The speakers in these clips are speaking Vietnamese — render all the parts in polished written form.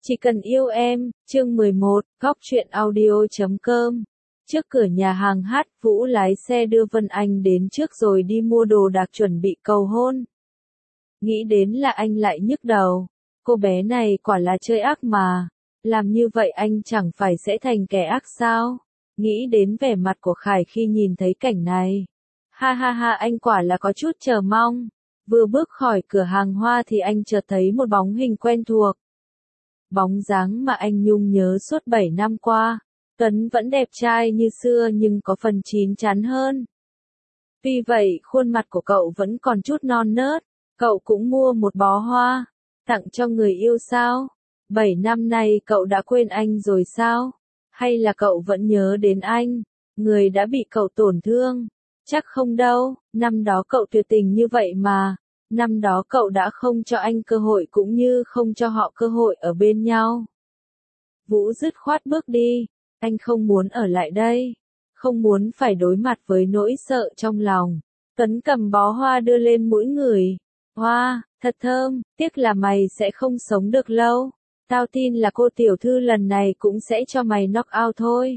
Chỉ cần yêu em, chương 11, góc truyện audio.com. Trước cửa nhà hàng hát, Vũ lái xe đưa Vân Anh đến trước rồi đi mua đồ đạc chuẩn bị cầu hôn. Nghĩ đến là anh lại nhức đầu. Cô bé này quả là chơi ác mà. Làm như vậy anh chẳng phải sẽ thành kẻ ác sao? Nghĩ đến vẻ mặt của Khải khi nhìn thấy cảnh này. Ha ha ha, anh quả là có chút chờ mong. Vừa bước khỏi cửa hàng hoa thì anh chợt thấy một bóng hình quen thuộc. Bóng dáng mà anh nhung nhớ suốt 7 năm qua. Tuấn vẫn đẹp trai như xưa nhưng có phần chín chắn hơn. Vì vậy khuôn mặt của cậu vẫn còn chút non nớt. Cậu cũng mua một bó hoa, tặng cho người yêu sao? 7 năm nay cậu đã quên anh rồi sao? Hay là cậu vẫn nhớ đến anh, người đã bị cậu tổn thương? Chắc không đâu, năm đó cậu tuyệt tình như vậy mà. Năm đó cậu đã không cho anh cơ hội cũng như không cho họ cơ hội ở bên nhau. Vũ dứt khoát bước đi, anh không muốn ở lại đây, không muốn phải đối mặt với nỗi sợ trong lòng. Tuấn cầm bó hoa đưa lên mũi người. Hoa, thật thơm, tiếc là mày sẽ không sống được lâu. Tao tin là cô tiểu thư lần này cũng sẽ cho mày knock out thôi.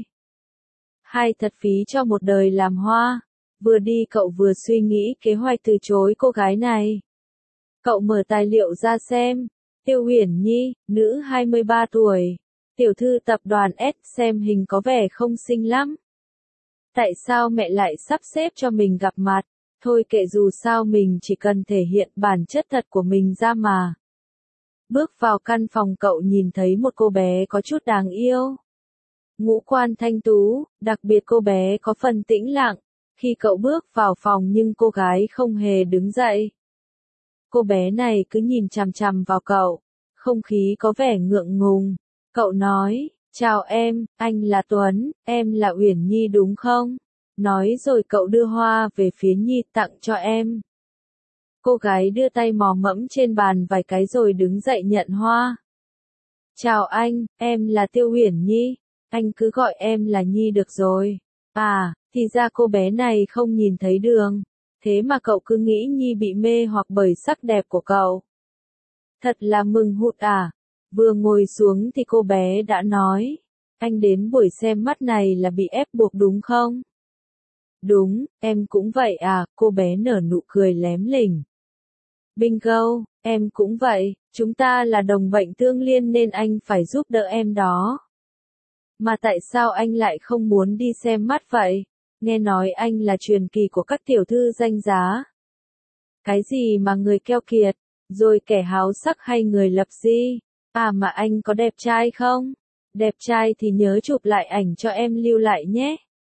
Hay thật phí cho một đời làm hoa. Vừa đi cậu vừa suy nghĩ kế hoạch từ chối cô gái này. Cậu mở tài liệu ra xem. Tiêu Uyển Nhi, nữ 23 tuổi. Tiểu thư tập đoàn S, xem hình có vẻ không xinh lắm. Tại sao mẹ lại sắp xếp cho mình gặp mặt? Thôi kệ, dù sao mình chỉ cần thể hiện bản chất thật của mình ra mà. Bước vào căn phòng cậu nhìn thấy một cô bé có chút đáng yêu. Ngũ quan thanh tú, đặc biệt cô bé có phần tĩnh lặng. Khi cậu bước vào phòng nhưng cô gái không hề đứng dậy. Cô bé này cứ nhìn chằm chằm vào cậu, không khí có vẻ ngượng ngùng. Cậu nói, chào em, anh là Tuấn, em là Uyển Nhi đúng không? Nói rồi cậu đưa hoa về phía Nhi tặng cho em. Cô gái đưa tay mò mẫm trên bàn vài cái rồi đứng dậy nhận hoa. Chào anh, em là Tiêu Uyển Nhi, anh cứ gọi em là Nhi được rồi. À, thì ra cô bé này không nhìn thấy đường. Thế mà cậu cứ nghĩ Nhi bị mê hoặc bởi sắc đẹp của cậu. Thật là mừng hụt à. Vừa ngồi xuống thì cô bé đã nói. Anh đến buổi xem mắt này là bị ép buộc đúng không? Đúng, em cũng vậy à, cô bé nở nụ cười lém lỉnh. Bingo, em cũng vậy, chúng ta là đồng bệnh tương liên nên anh phải giúp đỡ em đó. Mà tại sao anh lại không muốn đi xem mắt vậy? Nghe nói anh là truyền kỳ của các tiểu thư danh giá. Cái gì mà người keo kiệt, rồi kẻ háo sắc hay người lập di? À mà anh có đẹp trai không? Đẹp trai thì nhớ chụp lại ảnh cho em lưu lại nhé.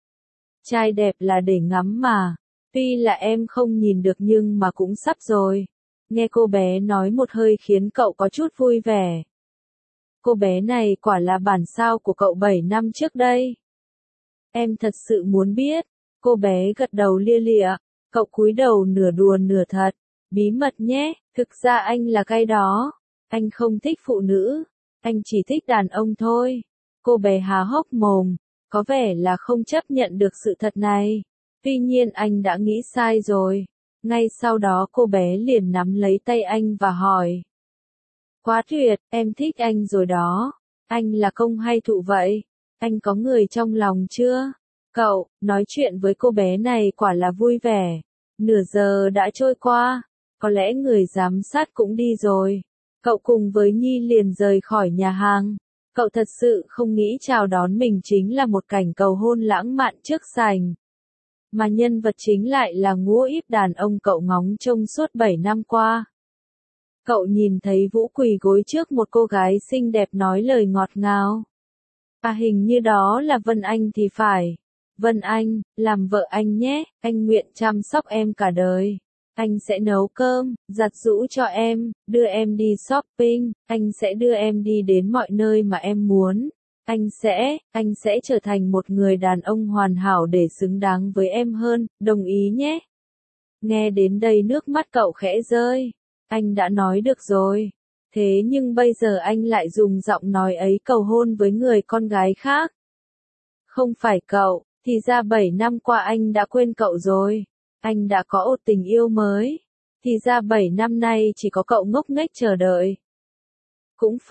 Trai đẹp là để ngắm mà. Tuy là em không nhìn được nhưng mà cũng sắp rồi. Nghe cô bé nói một hơi khiến cậu có chút vui vẻ. Cô bé này quả là bản sao của cậu 7 năm trước đây. Em thật sự muốn biết. Cô bé gật đầu lia lịa. Cậu cúi đầu nửa đùa nửa thật. Bí mật nhé, thực ra anh là gay đó. Anh không thích phụ nữ. Anh chỉ thích đàn ông thôi. Cô bé há hốc mồm. Có vẻ là không chấp nhận được sự thật này. Tuy nhiên anh đã nghĩ sai rồi. Ngay sau đó cô bé liền nắm lấy tay anh và hỏi. Quá tuyệt, em thích anh rồi đó. Anh là công hay thụ vậy? Anh có người trong lòng chưa? Cậu, nói chuyện với cô bé này quả là vui vẻ. Nửa giờ đã trôi qua. Có lẽ người giám sát cũng đi rồi. Cậu cùng với Nhi liền rời khỏi nhà hàng. Cậu thật sự không nghĩ chào đón mình chính là một cảnh cầu hôn lãng mạn trước sảnh. Mà nhân vật chính lại là ngũ íp đàn ông cậu ngóng trông suốt 7 năm qua. Cậu nhìn thấy Vũ quỳ gối trước một cô gái xinh đẹp nói lời ngọt ngào. À hình như đó là Vân Anh thì phải. Vân Anh, làm vợ anh nhé, anh nguyện chăm sóc em cả đời. Anh sẽ nấu cơm, giặt giũ cho em, đưa em đi shopping, anh sẽ đưa em đi đến mọi nơi mà em muốn. Anh sẽ trở thành một người đàn ông hoàn hảo để xứng đáng với em hơn, đồng ý nhé. Nghe đến đây nước mắt cậu khẽ rơi. Anh đã nói được rồi. Thế nhưng bây giờ anh lại dùng giọng nói ấy cầu hôn với người con gái khác. Không phải cậu, thì ra 7 năm qua anh đã quên cậu rồi. Anh đã có một tình yêu mới. Thì ra 7 năm nay chỉ có cậu ngốc nghếch chờ đợi. Cũng phải,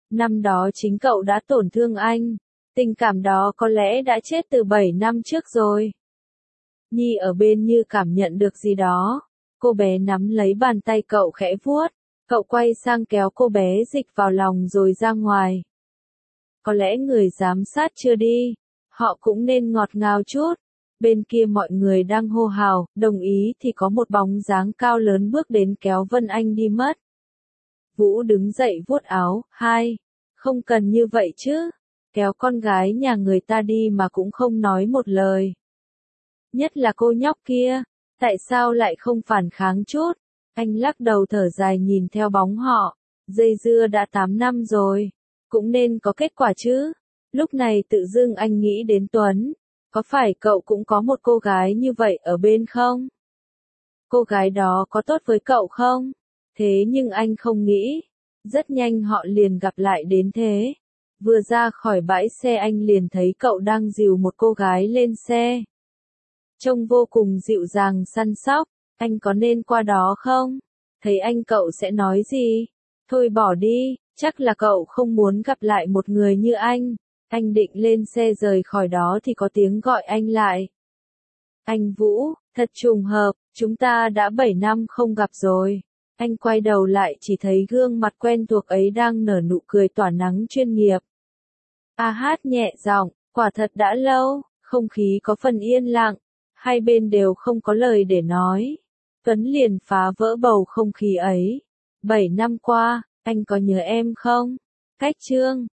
Năm đó chính cậu đã tổn thương anh. Tình cảm đó có lẽ đã chết từ 7 năm trước rồi. Nhi ở bên như cảm nhận được gì đó. Cô bé nắm lấy bàn tay cậu khẽ vuốt. Cậu quay sang kéo cô bé dịch vào lòng rồi ra ngoài. Có lẽ người giám sát chưa đi. Họ cũng nên ngọt ngào chút. Bên kia mọi người đang hô hào, đồng ý thì có một bóng dáng cao lớn bước đến kéo Vân Anh đi mất. Vũ đứng dậy vuốt áo, hai. Không cần như vậy chứ. Kéo con gái nhà người ta đi mà cũng không nói một lời. Nhất là cô nhóc kia. Tại sao lại không phản kháng chút? Anh lắc đầu thở dài nhìn theo bóng họ. Dây dưa đã 8 năm rồi. Cũng nên có kết quả chứ. Lúc này tự dưng anh nghĩ đến Tuấn. Có phải cậu cũng có một cô gái như vậy ở bên không? Cô gái đó có tốt với cậu không? Thế nhưng anh không nghĩ. Rất nhanh họ liền gặp lại đến thế. Vừa ra khỏi bãi xe anh liền thấy cậu đang dìu một cô gái lên xe. Trông vô cùng dịu dàng săn sóc. Anh có nên qua đó không? Thấy anh cậu sẽ nói gì? Thôi bỏ đi, chắc là cậu không muốn gặp lại một người như anh. Anh định lên xe rời khỏi đó thì có tiếng gọi anh lại. Anh Vũ, thật trùng hợp, chúng ta đã 7 năm không gặp rồi. Anh quay đầu lại chỉ thấy gương mặt quen thuộc ấy đang nở nụ cười tỏa nắng chuyên nghiệp. A hát nhẹ giọng, quả thật đã lâu, không khí có phần yên lặng. Hai bên đều không có lời để nói. Tuấn liền phá vỡ bầu không khí ấy. 7 năm qua, anh có nhớ em không? Cách chương